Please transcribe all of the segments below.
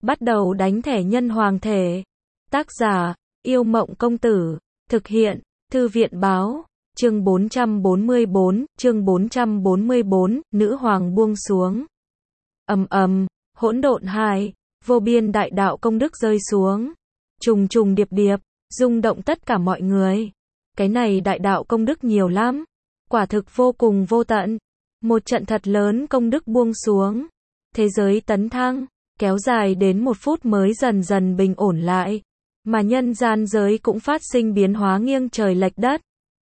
Bắt đầu đánh thẻ nhân hoàng thể. Tác giả, Yêu Mộng Công Tử. Thực hiện, Thư viện Báo. Chương 444, chương 444, Nữ Hoàng buông xuống. Ầm ầm, hỗn độn hải, vô biên đại đạo công đức rơi xuống. Trùng trùng điệp điệp, rung động tất cả mọi người. Cái này đại đạo công đức nhiều lắm. Quả thực vô cùng vô tận. Một trận thật lớn công đức buông xuống. Thế giới tấn thăng, kéo dài đến 1 phút mới dần dần bình ổn lại. Mà nhân gian giới cũng phát sinh biến hóa nghiêng trời lệch đất.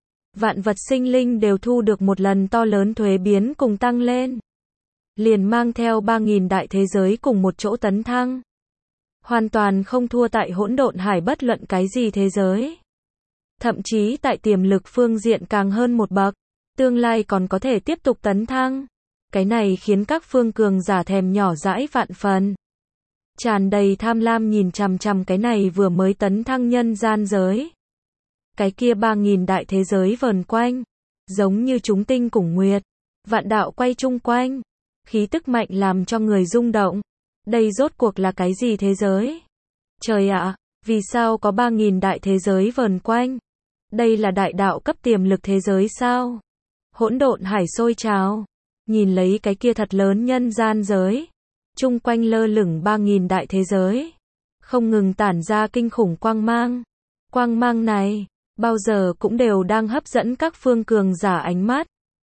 Vạn vật sinh linh đều thu được một lần to lớn thuế biến cùng tăng lên. Liền mang theo 3.000 đại thế giới cùng một chỗ tấn thăng. Hoàn toàn không thua tại hỗn độn hải bất luận cái gì thế giới. Thậm chí tại tiềm lực phương diện càng hơn một bậc. Tương lai còn có thể tiếp tục tấn thăng. Cái này khiến các phương cường giả thèm nhỏ dãi vạn phần. Tràn đầy tham lam nhìn chằm chằm cái này vừa mới tấn thăng nhân gian giới. Cái kia 3.000 đại thế giới vờn quanh. Giống như chúng tinh cùng nguyệt. Vạn đạo quay chung quanh. Khí tức mạnh làm cho người rung động. Đây rốt cuộc là cái gì thế giới? Trời ạ, vì sao có 3.000 đại thế giới vờn quanh? Đây là đại đạo cấp tiềm lực thế giới sao? Hỗn độn hải sôi trào. Nhìn lấy cái kia thật lớn nhân gian giới. Chung quanh lơ lửng 3.000 đại thế giới. Không ngừng tản ra kinh khủng quang mang. Quang mang này, bao giờ cũng đều đang hấp dẫn các phương cường giả ánh mắt.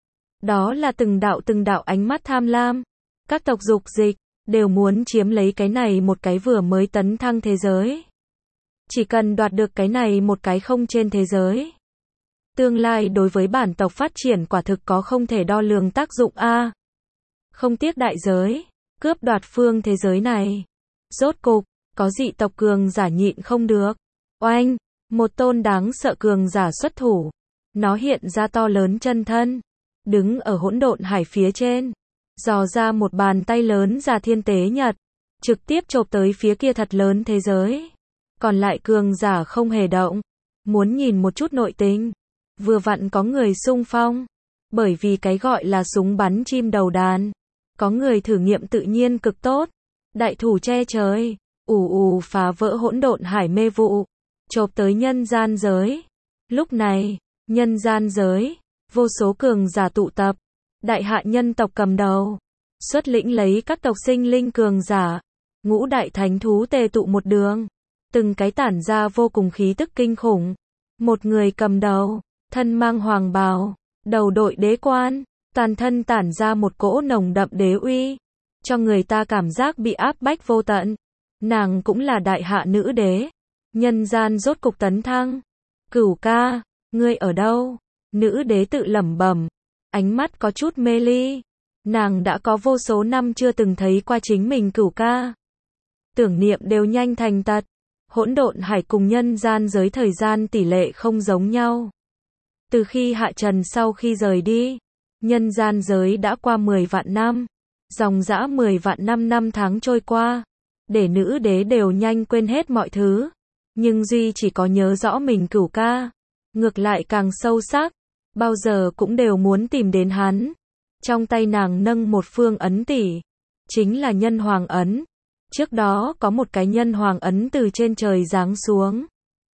Đó là từng đạo ánh mắt tham lam. Các tộc dục dịch, đều muốn chiếm lấy cái này một cái vừa mới tấn thăng thế giới. Chỉ cần đoạt được cái này một cái không trên thế giới. Tương lai đối với bản tộc phát triển quả thực có không thể đo lường tác dụng a. Không tiếc đại giới, cướp đoạt phương thế giới này. Rốt cục, có dị tộc cường giả nhịn không được. Oanh, một tôn đáng sợ cường giả xuất thủ. Nó hiện ra to lớn chân thân. Đứng ở hỗn độn hải phía trên. Dò ra một bàn tay lớn ra thiên tế nhật. Trực tiếp chộp tới phía kia thật lớn thế giới. Còn lại cường giả không hề động. Muốn nhìn một chút nội tình. Vừa vặn có người xung phong. Bởi vì cái gọi là súng bắn chim đầu đàn. Có người thử nghiệm tự nhiên cực tốt. Đại thủ che trời. Ù phá vỡ hỗn độn hải mê vụ. Chộp tới nhân gian giới. Lúc này, nhân gian giới. Vô số cường giả tụ tập. Đại hạ nhân tộc cầm đầu. Xuất lĩnh lấy các tộc sinh linh cường giả. Ngũ đại thánh thú tề tụ một đường. Từng cái tản ra vô cùng khí tức kinh khủng. Một người cầm đầu. Thân mang hoàng bào. Đầu đội đế quan. Toàn thân tản ra một cỗ nồng đậm đế uy. Cho người ta cảm giác bị áp bách vô tận. Nàng cũng là đại hạ nữ đế. Nhân gian rốt cục tấn thăng. Cửu ca, ngươi ở đâu? Nữ đế tự lẩm bẩm. Ánh mắt có chút mê ly. Nàng đã có vô số năm chưa từng thấy qua chính mình cửu ca. Tưởng niệm đều nhanh thành tật. Hỗn độn hải cùng nhân gian giới thời gian tỷ lệ không giống nhau. Từ khi hạ trần sau khi rời đi, nhân gian giới đã qua 10 vạn năm. Dòng dã 10 vạn năm tháng trôi qua. Để nữ đế đều nhanh quên hết mọi thứ. Nhưng duy chỉ có nhớ rõ mình cửu ca. Ngược lại càng sâu sắc. Bao giờ cũng đều muốn tìm đến hắn. Trong tay nàng nâng một phương ấn tỷ. Chính là nhân hoàng ấn. Trước đó có một cái nhân hoàng ấn từ trên trời giáng xuống.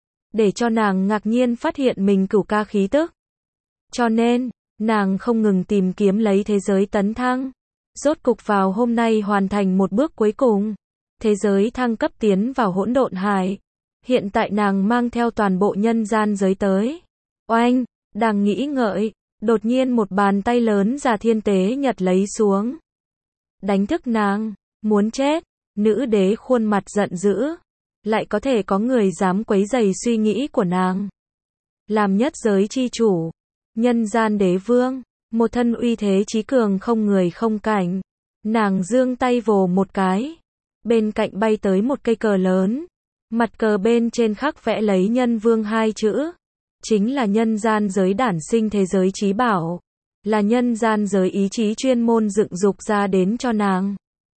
Để cho nàng ngạc nhiên phát hiện mình cửu ca khí tức. Cho nên, nàng không ngừng tìm kiếm lấy thế giới tấn thăng. Rốt cục vào hôm nay hoàn thành một bước cuối cùng. Thế giới thăng cấp tiến vào hỗn độn hải. Hiện tại nàng mang theo toàn bộ nhân gian giới tới. Oanh, đang nghĩ ngợi. Đột nhiên một bàn tay lớn ra thiên tế nhật lấy xuống. Đánh thức nàng. Muốn chết. Nữ đế khuôn mặt giận dữ. Lại có thể có người dám quấy rầy suy nghĩ của nàng. Làm nhất giới chi chủ. Nhân gian đế vương. Một thân uy thế chí cường không người không cảnh. Nàng giương tay vồ một cái. Bên cạnh bay tới một cây cờ lớn. Mặt cờ bên trên khắc vẽ lấy nhân vương 2 chữ. Chính là nhân gian giới đản sinh thế giới chí bảo. Là nhân gian giới ý chí chuyên môn dựng dục ra đến cho nàng.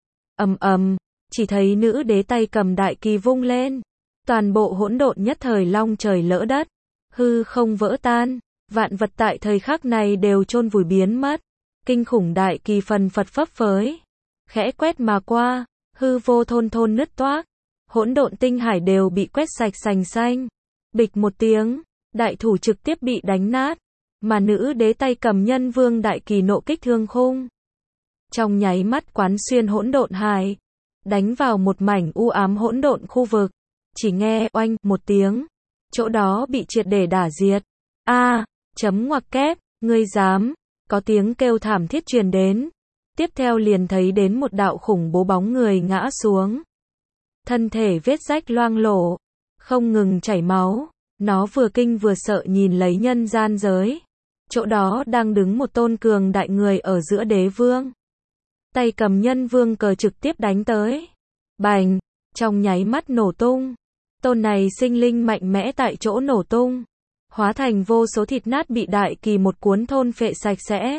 Ầm ầm, chỉ thấy nữ đế tay cầm đại kỳ vung lên. Toàn bộ hỗn độn nhất thời long trời lỡ đất. Hư không vỡ tan. Vạn vật tại thời khắc này đều chôn vùi biến mất. Kinh khủng đại kỳ phần phật phấp phới. Khẽ quét mà qua. hư vô thôn thôn nứt toác, hỗn độn tinh hải đều bị quét sạch sành xanh. Bịch một tiếng, đại thủ trực tiếp bị đánh nát, mà nữ đế tay cầm Nhân Vương đại kỳ nộ kích thương khung. Trong nháy mắt quán xuyên hỗn độn hải, đánh vào một mảnh u ám hỗn độn khu vực, chỉ nghe oanh một tiếng, chỗ đó bị triệt để đả diệt. A, chấm ngoặc kép, ngươi dám, có tiếng kêu thảm thiết truyền đến. Tiếp theo liền thấy đến một đạo khủng bố bóng người ngã xuống. Thân thể vết rách loang lổ, không ngừng chảy máu, nó vừa kinh vừa sợ nhìn lấy nhân gian giới. Chỗ đó đang đứng một tôn cường đại người ở giữa đế vương. Tay cầm Nhân Vương cờ trực tiếp đánh tới. Bành, trong nháy mắt nổ tung. Tôn này sinh linh mạnh mẽ tại chỗ nổ tung, hóa thành vô số thịt nát bị đại kỳ một cuốn thôn phệ sạch sẽ.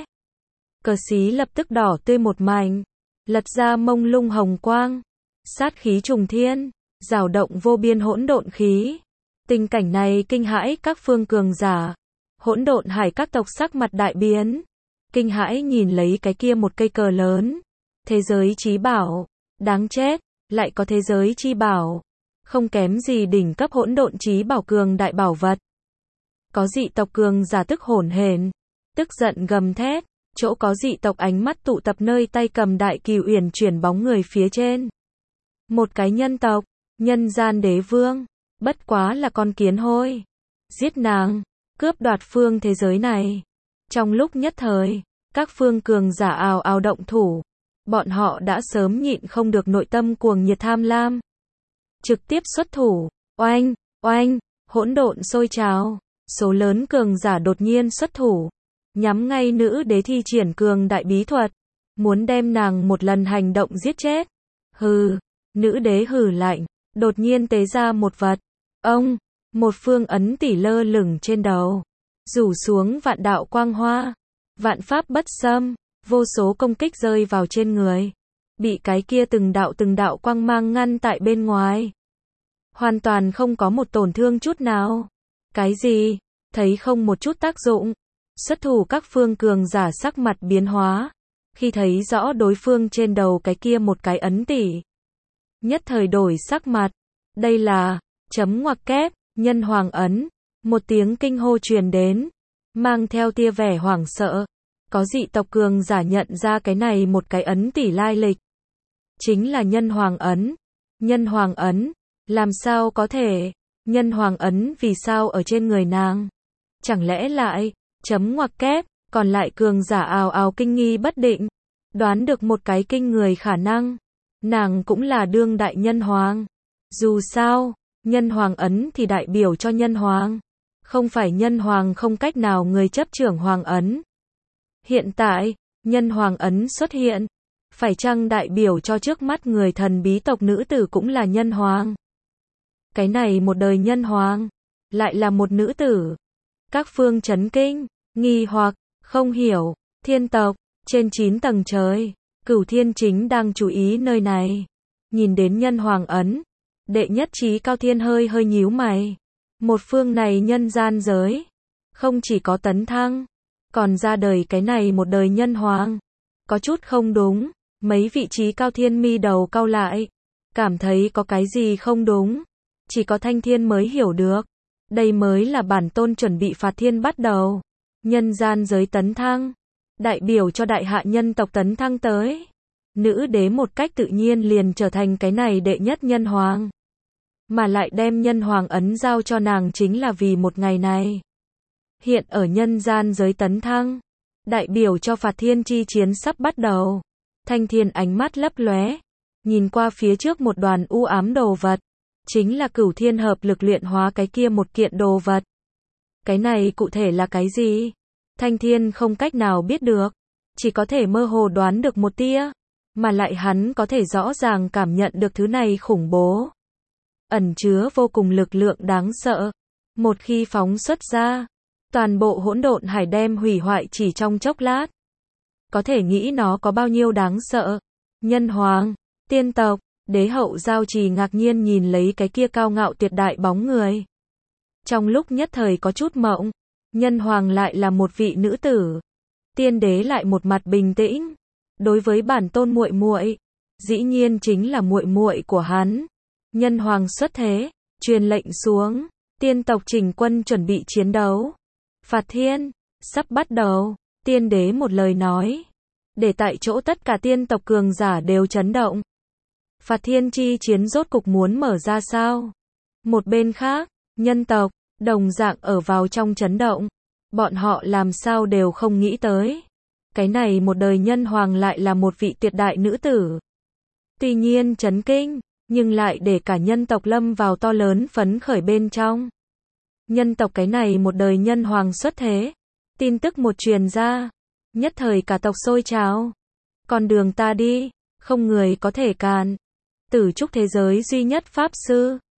Cờ xí lập tức đỏ tươi một mảnh, lật ra mông lung hồng quang, sát khí trùng thiên, rào động vô biên hỗn độn khí. Tình cảnh này kinh hãi các phương cường giả, hỗn độn hải các tộc sắc mặt đại biến, kinh hãi nhìn lấy cái kia một cây cờ lớn. Thế giới chí bảo, đáng chết, lại có thế giới chi bảo, không kém gì đỉnh cấp hỗn độn chí bảo cường đại bảo vật. Có dị tộc cường giả tức hổn hển, tức giận gầm thét, chỗ có dị tộc ánh mắt tụ tập nơi tay cầm đại kỳ uyển chuyển bóng người phía trên. Một cái nhân tộc, nhân gian đế vương, bất quá là con kiến hôi. Giết nàng, cướp đoạt phương thế giới này. Trong lúc nhất thời, các phương cường giả ào ào động thủ. Bọn họ đã sớm nhịn không được nội tâm cuồng nhiệt tham lam. Trực tiếp xuất thủ, oanh, oanh, hỗn độn sôi trào. Số lớn cường giả đột nhiên xuất thủ, nhắm ngay nữ đế thi triển cường đại bí thuật, muốn đem nàng một lần hành động giết chết. Hừ, nữ đế hừ lạnh, đột nhiên tế ra một vật. Ông, một phương ấn tỷ lơ lửng trên đầu, rủ xuống vạn đạo quang hoa, vạn pháp bất xâm, vô số công kích rơi vào trên người, bị cái kia từng đạo quang mang ngăn tại bên ngoài. Hoàn toàn không có một tổn thương chút nào. Cái gì? Thấy không một chút tác dụng. Xuất thủ các phương cường giả sắc mặt biến hóa, khi thấy rõ đối phương trên đầu cái kia một cái ấn tỷ, nhất thời đổi sắc mặt. Đây là, chấm ngoặc kép, nhân hoàng ấn. Một tiếng kinh hô truyền đến, mang theo tia vẻ hoảng sợ. Có dị tộc cường giả nhận ra cái này một cái ấn tỷ lai lịch. Chính là nhân hoàng ấn. Nhân hoàng ấn, làm sao có thể? Nhân hoàng ấn vì sao ở trên người nàng? Chẳng lẽ lại, chấm ngoặc kép, còn lại cường giả ào ào kinh nghi bất định, đoán được một cái kinh người khả năng. Nàng cũng là đương đại nhân hoàng. Dù sao, nhân hoàng ấn thì đại biểu cho nhân hoàng. Không phải nhân hoàng không cách nào người chấp trưởng hoàng ấn. Hiện tại, nhân hoàng ấn xuất hiện, phải chăng đại biểu cho trước mắt người thần bí tộc nữ tử cũng là nhân hoàng? Cái này một đời nhân hoàng, lại là một nữ tử. Các phương chấn kinh, nghi hoặc, không hiểu. Thiên tộc, trên 9 tầng trời, Cửu Thiên chính đang chú ý nơi này. Nhìn đến nhân hoàng ấn, đệ nhất trí cao thiên hơi nhíu mày. Một phương này nhân gian giới, không chỉ có tấn thăng, còn ra đời cái này một đời nhân hoàng. Có chút không đúng, mấy vị trí cao thiên mi đầu cau lại, cảm thấy có cái gì không đúng. Chỉ có Thanh Thiên mới hiểu được. Đây mới là bản tôn chuẩn bị phạt thiên bắt đầu. Nhân gian giới tấn thăng, đại biểu cho đại hạ nhân tộc tấn thăng tới. Nữ đế một cách tự nhiên liền trở thành cái này đệ nhất nhân hoàng. Mà lại đem nhân hoàng ấn giao cho nàng chính là vì một ngày này. Hiện ở nhân gian giới tấn thăng, đại biểu cho phạt thiên chi chiến sắp bắt đầu. Thanh Thiên ánh mắt lấp lóe, nhìn qua phía trước một đoàn u ám đồ vật. Chính là Cửu Thiên hợp lực luyện hóa cái kia một kiện đồ vật. Cái này cụ thể là cái gì? Thanh Thiên không cách nào biết được, chỉ có thể mơ hồ đoán được một tia, mà lại hắn có thể rõ ràng cảm nhận được thứ này khủng bố, ẩn chứa vô cùng lực lượng đáng sợ. Một khi phóng xuất ra, toàn bộ hỗn độn hải đem hủy hoại chỉ trong chốc lát. Có thể nghĩ nó có bao nhiêu đáng sợ. Nhân hoàng, tiên tộc, đế hậu giao trì ngạc nhiên nhìn lấy cái kia cao ngạo tuyệt đại bóng người. Trong lúc nhất thời có chút mộng, nhân hoàng lại là một vị nữ tử. Tiên đế lại một mặt bình tĩnh. Đối với bản tôn muội muội, dĩ nhiên chính là muội muội của hắn. Nhân hoàng xuất thế, truyền lệnh xuống, tiên tộc chỉnh quân chuẩn bị chiến đấu. Phạt thiên, sắp bắt đầu, tiên đế một lời nói, để tại chỗ tất cả tiên tộc cường giả đều chấn động. Phạt thiên chi chiến rốt cục muốn mở ra sao? Một bên khác, nhân tộc, đồng dạng ở vào trong chấn động. Bọn họ làm sao đều không nghĩ tới. Cái này một đời nhân hoàng lại là một vị tuyệt đại nữ tử. Tuy nhiên chấn kinh, nhưng lại để cả nhân tộc lâm vào to lớn phấn khởi bên trong. Nhân tộc cái này một đời nhân hoàng xuất thế. Tin tức một truyền ra, nhất thời cả tộc sôi trào. Con đường ta đi, không người có thể cản. Tử trúc thế giới duy nhất pháp sư,